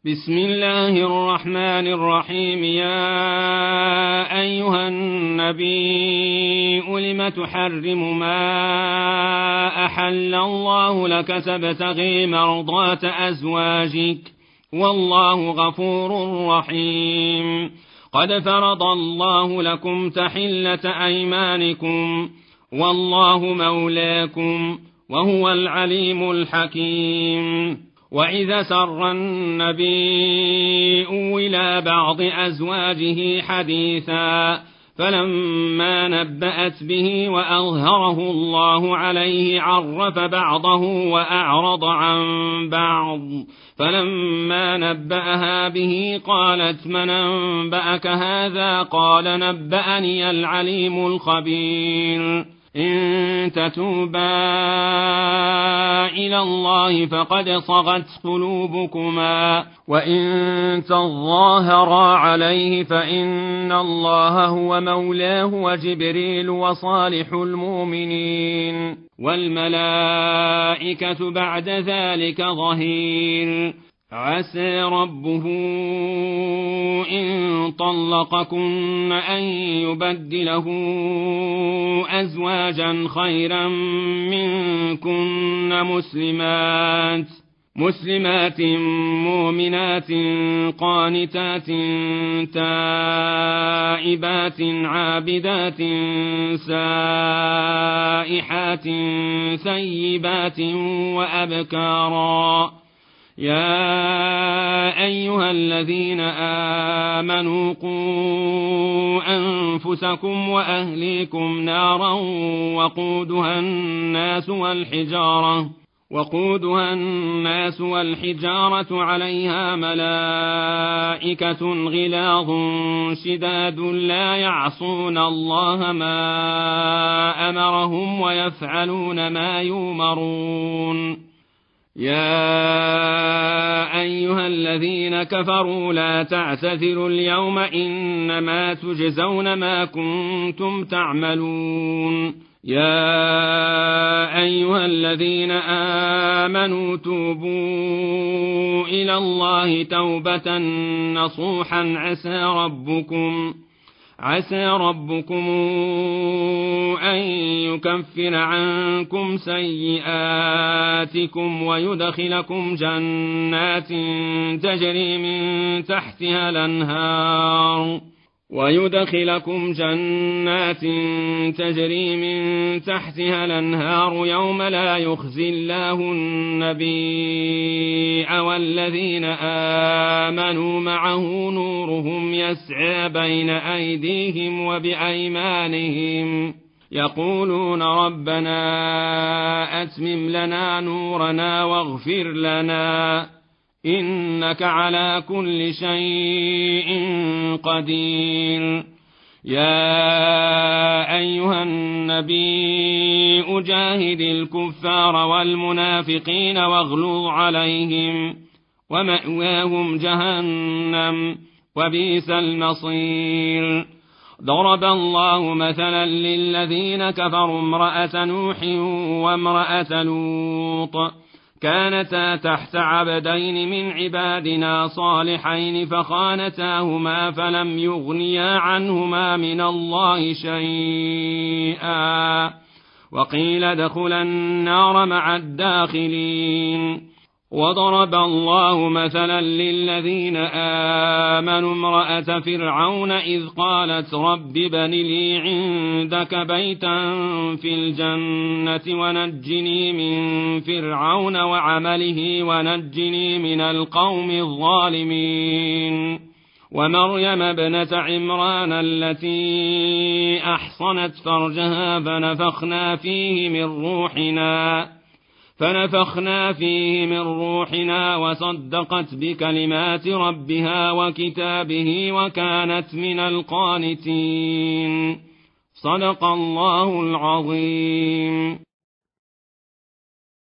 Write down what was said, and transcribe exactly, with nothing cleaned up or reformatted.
بسم الله الرحمن الرحيم. يا أيها النبي لم تحرم ما أحل الله لك تبتغي مرضات أزواجك والله غفور رحيم. قد فرض الله لكم تحلة أيمانكم والله مولاكم وهو العليم الحكيم. وإذا سر النبي إلى بعض أزواجه حديثا فلما نبأت به وأظهره الله عليه عرف بعضه وأعرض عن بعض، فلما نبأها به قالت من أنبأك هذا؟ قال نبأني العليم الخبير. إن تتوبا إلى الله فقد صغت قلوبكما وإن تظاهرا عليه فإن الله هو مولاه وجبريل وصالح المؤمنين والملائكة بعد ذلك ظهير. عسى ربه إن طلقكن أن يبدله أزواجا خيرا منكن مسلمات مسلمات مؤمنات قانتات تائبات عابدات سائحات ثيبات وأبكارا. يا أيها الذين آمنوا قوا أنفسكم وأهليكم نارا وقودها الناس والحجارة وقودها الناس والحجارة عليها ملائكة غلاظ شداد لا يعصون الله ما أمرهم ويفعلون ما يؤمرون. يا أيها الذين كفروا لا تعتذروا اليوم إنما تجزون ما كنتم تعملون. يا أيها الذين آمنوا توبوا إلى الله توبة نصوحا عسى ربكم عسى ربكم أن يكفر عنكم سيئاتكم ويدخلكم جنات تجري من تحتها الأنهار ويدخلكم جنات تجري من تحتها الأنهار يوم لا يخزي الله النبي والذين آمنوا معه نورهم يسعى بين أيديهم وبأيمانهم يقولون ربنا أتمم لنا نورنا واغفر لنا إنك على كل شيء قدير. يا أيها النبي أجاهد الكفار والمنافقين واغلظ عليهم ومأواهم جهنم وبئس المصير. ضرب الله مثلا للذين كفروا امرأة نوح وامرأة لوط كانتا تحت عبدين من عبادنا صالحين فخانتاهما فلم يغنيا عنهما من الله شيئا وقيل ادخلا النار مع الداخلين. وضرب الله مثلا للذين آمنوا امرأة فرعون إذ قالت رب ابن لي عندك بيتا في الجنة ونجني من فرعون وعمله ونجني من القوم الظالمين. ومريم ابنة عمران التي أحصنت فرجها فنفخنا فيه من روحنا فنفخنا فيه من روحنا وصدقت بكلمات ربها وكتابه وكانت من القانتين. صدق الله العظيم.